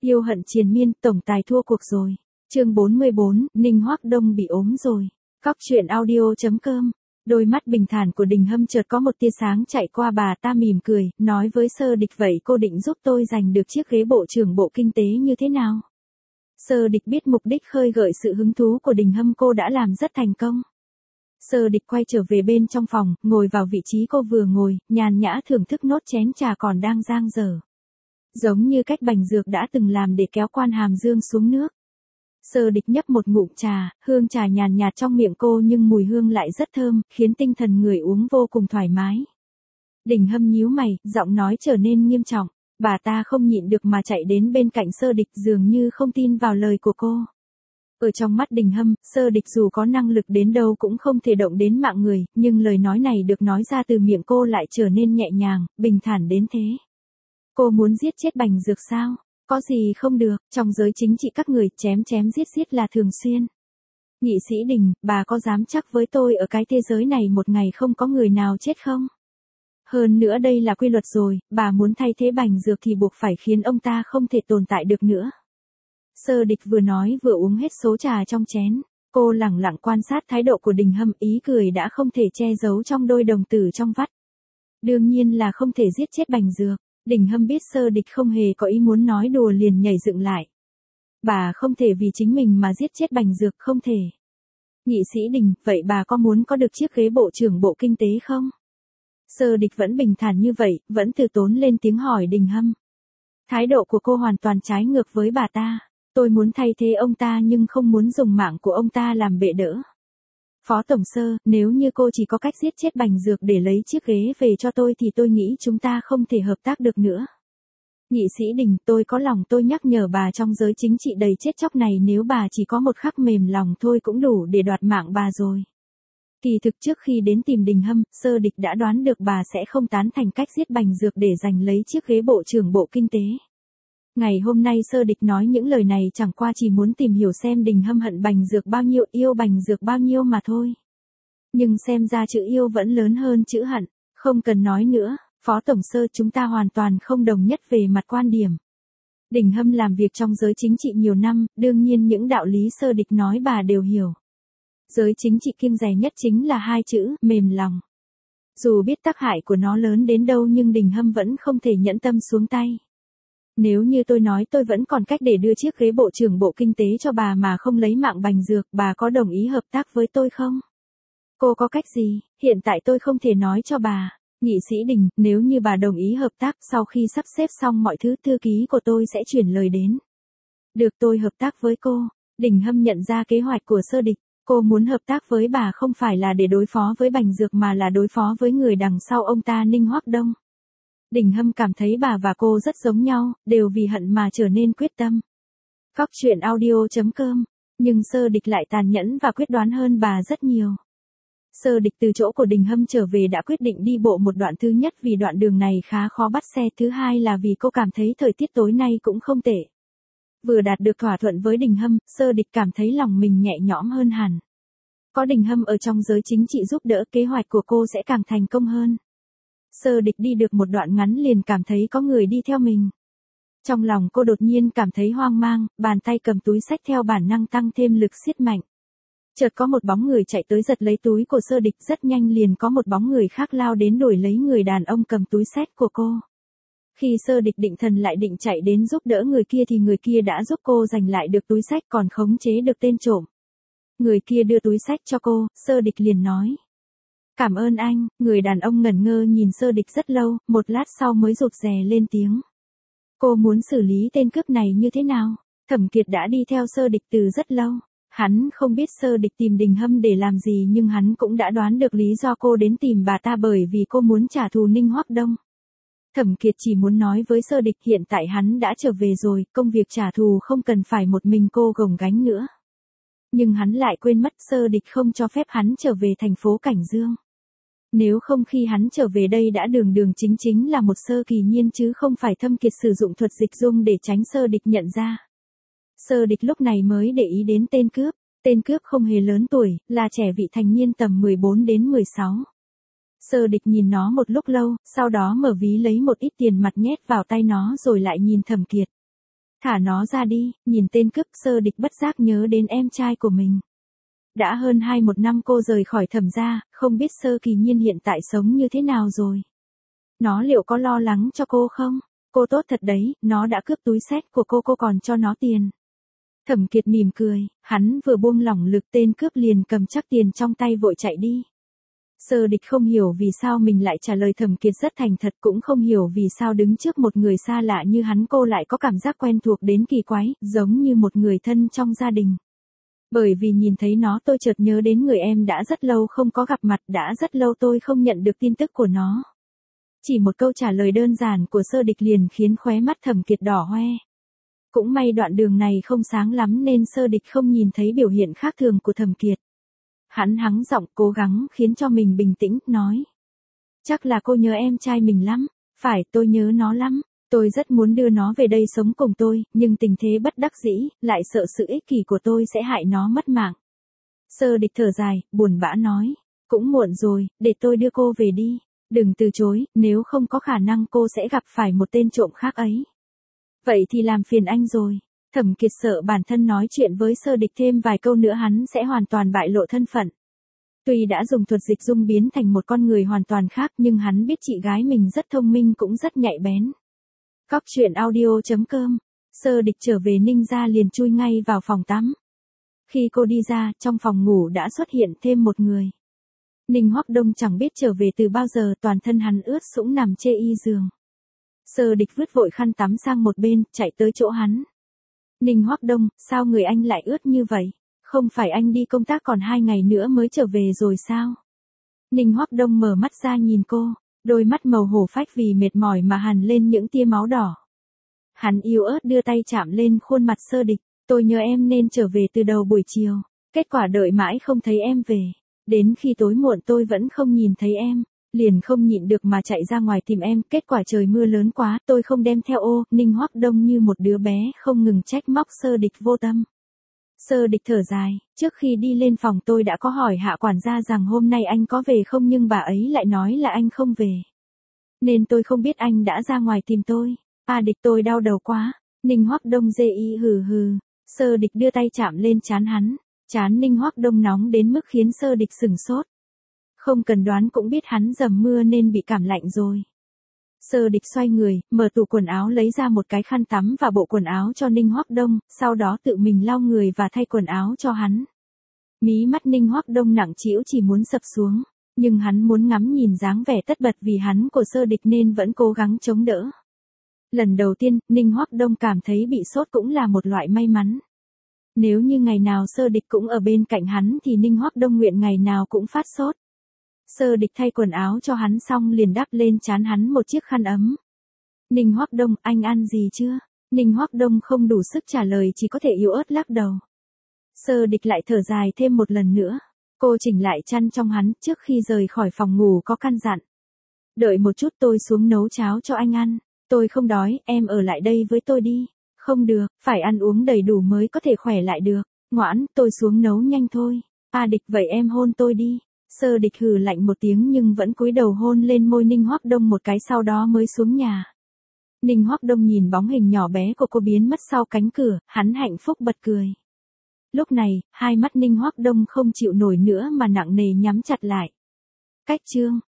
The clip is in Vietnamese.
Yêu hận triền miên, tổng tài thua cuộc rồi. Chương 44, Ninh Hoắc Đông bị ốm rồi. Cóc truyện audio.com. Đôi mắt bình thản của Đình Hâm chợt có một tia sáng chạy qua, bà ta mỉm cười, nói với Sơ Địch, vậy cô định giúp tôi giành được chiếc ghế bộ trưởng Bộ Kinh tế như thế nào? Sơ Địch biết mục đích khơi gợi sự hứng thú của Đình Hâm cô đã làm rất thành công. Sơ Địch quay trở về bên trong phòng, ngồi vào vị trí cô vừa ngồi, nhàn nhã thưởng thức nốt chén trà còn đang dang dở. Giống như cách Bành Dược đã từng làm để kéo Quan Hàm Dương xuống nước. Sơ Địch nhấp một ngụm trà, hương trà nhàn nhạt trong miệng cô nhưng mùi hương lại rất thơm, khiến tinh thần người uống vô cùng thoải mái. Đình Hâm nhíu mày, giọng nói trở nên nghiêm trọng. Bà ta không nhịn được mà chạy đến bên cạnh Sơ Địch, dường như không tin vào lời của cô. Ở trong mắt Đình Hâm, Sơ Địch dù có năng lực đến đâu cũng không thể động đến mạng người, nhưng lời nói này được nói ra từ miệng cô lại trở nên nhẹ nhàng, bình thản đến thế. Cô muốn giết chết Bành Dược sao? Có gì không được, trong giới chính trị các người chém chém giết giết là thường xuyên. Nghị sĩ Đình, bà có dám chắc với tôi ở cái thế giới này một ngày không có người nào chết không? Hơn nữa đây là quy luật rồi, bà muốn thay thế Bành Dược thì buộc phải khiến ông ta không thể tồn tại được nữa. Sơ Địch vừa nói vừa uống hết số trà trong chén. Cô lẳng lặng quan sát thái độ của Đình Hâm, ý cười đã không thể che giấu trong đôi đồng tử trong vắt. Đương nhiên là không thể giết chết Bành Dược. Đình Hâm biết Sơ Địch không hề có ý muốn nói đùa liền nhảy dựng lại. Bà không thể vì chính mình mà giết chết Bành Dược, không thể. Nghị sĩ Đình, vậy bà có muốn có được chiếc ghế bộ trưởng Bộ Kinh tế không? Sơ Địch vẫn bình thản như vậy, vẫn từ tốn lên tiếng hỏi Đình Hâm. Thái độ của cô hoàn toàn trái ngược với bà ta. Tôi muốn thay thế ông ta nhưng không muốn dùng mạng của ông ta làm bệ đỡ. Phó Tổng Sơ, nếu như cô chỉ có cách giết chết Bành Dược để lấy chiếc ghế về cho tôi thì tôi nghĩ chúng ta không thể hợp tác được nữa. Nghị sĩ Đình, tôi có lòng tôi nhắc nhở bà, trong giới chính trị đầy chết chóc này nếu bà chỉ có một khắc mềm lòng thôi cũng đủ để đoạt mạng bà rồi. Kỳ thực trước khi đến tìm Đình Hâm, Sơ Địch đã đoán được bà sẽ không tán thành cách giết Bành Dược để giành lấy chiếc ghế bộ trưởng Bộ Kinh tế. Ngày hôm nay Sơ Địch nói những lời này chẳng qua chỉ muốn tìm hiểu xem Đình Hâm hận Bành Dược bao nhiêu, yêu Bành Dược bao nhiêu mà thôi. Nhưng xem ra chữ yêu vẫn lớn hơn chữ hận, không cần nói nữa, Phó Tổng Sơ, chúng ta hoàn toàn không đồng nhất về mặt quan điểm. Đình Hâm làm việc trong giới chính trị nhiều năm, đương nhiên những đạo lý Sơ Địch nói bà đều hiểu. Giới chính trị kiêng dè nhất chính là hai chữ, mềm lòng. Dù biết tác hại của nó lớn đến đâu nhưng Đình Hâm vẫn không thể nhẫn tâm xuống tay. Nếu như tôi nói tôi vẫn còn cách để đưa chiếc ghế bộ trưởng Bộ Kinh tế cho bà mà không lấy mạng Bành Dược, bà có đồng ý hợp tác với tôi không? Cô có cách gì? Hiện tại tôi không thể nói cho bà. Nghị sĩ Đình, nếu như bà đồng ý hợp tác, sau khi sắp xếp xong mọi thứ thư ký của tôi sẽ chuyển lời đến. Được, tôi hợp tác với cô. Đình Hâm nhận ra kế hoạch của Sơ Địch. Cô muốn hợp tác với bà không phải là để đối phó với Bành Dược mà là đối phó với người đằng sau ông ta, Ninh Hoắc Đông. Đình Hâm cảm thấy bà và cô rất giống nhau, đều vì hận mà trở nên quyết tâm. Cóc truyện audio.com. Nhưng Sơ Địch lại tàn nhẫn và quyết đoán hơn bà rất nhiều. Sơ Địch từ chỗ của Đình Hâm trở về đã quyết định đi bộ một đoạn, thứ nhất vì đoạn đường này khá khó bắt xe, thứ hai là vì cô cảm thấy thời tiết tối nay cũng không tệ. Vừa đạt được thỏa thuận với Đình Hâm, Sơ Địch cảm thấy lòng mình nhẹ nhõm hơn hẳn. Có Đình Hâm ở trong giới chính trị giúp đỡ, kế hoạch của cô sẽ càng thành công hơn. Sơ Địch đi được một đoạn ngắn liền cảm thấy có người đi theo mình. Trong lòng cô đột nhiên cảm thấy hoang mang, bàn tay cầm túi xách theo bản năng tăng thêm lực siết mạnh. Chợt có một bóng người chạy tới giật lấy túi của Sơ Địch, rất nhanh liền có một bóng người khác lao đến đuổi lấy người đàn ông cầm túi xách của cô. Khi Sơ Địch định thần lại định chạy đến giúp đỡ người kia thì người kia đã giúp cô giành lại được túi xách còn khống chế được tên trộm. Người kia đưa túi xách cho cô, Sơ Địch liền nói. Cảm ơn anh, người đàn ông ngẩn ngơ nhìn Sơ Địch rất lâu, một lát sau mới rụt rè lên tiếng. Cô muốn xử lý tên cướp này như thế nào? Thẩm Kiệt đã đi theo Sơ Địch từ rất lâu. Hắn không biết Sơ Địch tìm Đình Hâm để làm gì nhưng hắn cũng đã đoán được lý do cô đến tìm bà ta bởi vì cô muốn trả thù Ninh Hoắc Đông. Thẩm Kiệt chỉ muốn nói với Sơ Địch hiện tại hắn đã trở về rồi, công việc trả thù không cần phải một mình cô gồng gánh nữa. Nhưng hắn lại quên mất Sơ Địch không cho phép hắn trở về thành phố Cảnh Dương. Nếu không khi hắn trở về đây đã đường đường chính chính là một Sơ Kỳ Nhiên chứ không phải Thâm Kiệt sử dụng thuật dịch dung để tránh Sơ Địch nhận ra. Sơ Địch lúc này mới để ý đến tên cướp. Tên cướp không hề lớn tuổi, là trẻ vị thành niên tầm 14 đến 16. Sơ Địch nhìn nó một lúc lâu, sau đó mở ví lấy một ít tiền mặt nhét vào tay nó rồi lại nhìn Thẩm Kiệt. Thả nó ra đi, nhìn tên cướp. Sơ Địch bất giác nhớ đến em trai của mình. Đã hơn 21 năm cô rời khỏi Thẩm gia, không biết Sơ Kỳ Nhiên hiện tại sống như thế nào rồi. Nó liệu có lo lắng cho cô không? Cô tốt thật đấy, nó đã cướp túi xách của cô còn cho nó tiền. Thẩm Kiệt mỉm cười, hắn vừa buông lỏng lực tên cướp liền cầm chắc tiền trong tay vội chạy đi. Sơ Địch không hiểu vì sao mình lại trả lời Thẩm Kiệt rất thành thật, cũng không hiểu vì sao đứng trước một người xa lạ như hắn cô lại có cảm giác quen thuộc đến kỳ quái, giống như một người thân trong gia đình. Bởi vì nhìn thấy nó tôi chợt nhớ đến người em đã rất lâu không có gặp mặt, đã rất lâu tôi không nhận được tin tức của nó. Chỉ một câu trả lời đơn giản của Sơ Địch liền khiến khóe mắt Thẩm Kiệt đỏ hoe. Cũng may đoạn đường này không sáng lắm nên Sơ Địch không nhìn thấy biểu hiện khác thường của Thẩm Kiệt. Hắn hắng giọng cố gắng khiến cho mình bình tĩnh, nói. Chắc là cô nhớ em trai mình lắm. Phải, tôi nhớ nó lắm. Tôi rất muốn đưa nó về đây sống cùng tôi, nhưng tình thế bất đắc dĩ, lại sợ sự ích kỷ của tôi sẽ hại nó mất mạng. Sơ Địch thở dài, buồn bã nói. Cũng muộn rồi, để tôi đưa cô về đi. Đừng từ chối, nếu không có khả năng cô sẽ gặp phải một tên trộm khác ấy. Vậy thì làm phiền anh rồi. Thẩm Kiệt sợ bản thân nói chuyện với Sơ Địch thêm vài câu nữa hắn sẽ hoàn toàn bại lộ thân phận. Tuy đã dùng thuật dịch dung biến thành một con người hoàn toàn khác nhưng hắn biết chị gái mình rất thông minh cũng rất nhạy bén. Cóc truyện audio.com. Sơ Địch trở về Ninh gia liền chui ngay vào phòng tắm. Khi cô đi ra, trong phòng ngủ đã xuất hiện thêm một người. Ninh Hoắc Đông chẳng biết trở về từ bao giờ, toàn thân hắn ướt sũng nằm chê y giường. Sơ Địch vứt vội khăn tắm sang một bên, chạy tới chỗ hắn. Ninh Hoắc Đông, sao người anh lại ướt như vậy? Không phải anh đi công tác còn 2 ngày nữa mới trở về rồi sao? Ninh Hoắc Đông mở mắt ra nhìn cô, đôi mắt màu hổ phách vì mệt mỏi mà hằn lên những tia máu đỏ. Hắn yếu ớt đưa tay chạm lên khuôn mặt Sơ Địch, tôi nhớ em nên trở về từ đầu buổi chiều, kết quả đợi mãi không thấy em về. Đến khi tối muộn tôi vẫn không nhìn thấy em, liền không nhịn được mà chạy ra ngoài tìm em, kết quả trời mưa lớn quá, tôi không đem theo ô. Ninh Hoắc Đông như một đứa bé không ngừng trách móc Sơ Địch vô tâm. Sơ Địch thở dài, trước khi đi lên phòng tôi đã có hỏi hạ quản gia rằng hôm nay anh có về không nhưng bà ấy lại nói là anh không về. Nên tôi không biết anh đã ra ngoài tìm tôi. Địch tôi đau đầu quá. Ninh Hoắc Đông dê y hừ hừ. Sơ Địch đưa tay chạm lên trán hắn. Trán Ninh Hoắc Đông nóng đến mức khiến Sơ Địch sửng sốt. Không cần đoán cũng biết hắn dầm mưa nên bị cảm lạnh rồi. Sơ Địch xoay người, mở tủ quần áo lấy ra một cái khăn tắm và bộ quần áo cho Ninh Hoắc Đông, sau đó tự mình lau người và thay quần áo cho hắn. Mí mắt Ninh Hoắc Đông nặng trĩu chỉ muốn sập xuống, nhưng hắn muốn ngắm nhìn dáng vẻ tất bật vì hắn của Sơ Địch nên vẫn cố gắng chống đỡ. Lần đầu tiên, Ninh Hoắc Đông cảm thấy bị sốt cũng là một loại may mắn. Nếu như ngày nào Sơ Địch cũng ở bên cạnh hắn thì Ninh Hoắc Đông nguyện ngày nào cũng phát sốt. Sơ Địch thay quần áo cho hắn xong liền đắp lên trán hắn một chiếc khăn ấm. Ninh Hoắc Đông, anh ăn gì chưa? Ninh Hoắc Đông không đủ sức trả lời chỉ có thể yếu ớt lắc đầu. Sơ Địch lại thở dài thêm một lần nữa. Cô chỉnh lại chăn trong hắn trước khi rời khỏi phòng ngủ có căn dặn. Đợi một chút tôi xuống nấu cháo cho anh ăn. Tôi không đói, em ở lại đây với tôi đi. Không được, phải ăn uống đầy đủ mới có thể khỏe lại được. Ngoãn, tôi xuống nấu nhanh thôi. Địch vậy em hôn tôi đi. Sơ Địch hừ lạnh một tiếng nhưng vẫn cúi đầu hôn lên môi Ninh Hoắc Đông một cái sau đó mới xuống nhà. Ninh Hoắc Đông nhìn bóng hình nhỏ bé của cô biến mất sau cánh cửa, hắn hạnh phúc bật cười. Lúc này, hai mắt Ninh Hoắc Đông không chịu nổi nữa mà nặng nề nhắm chặt lại. Cách chương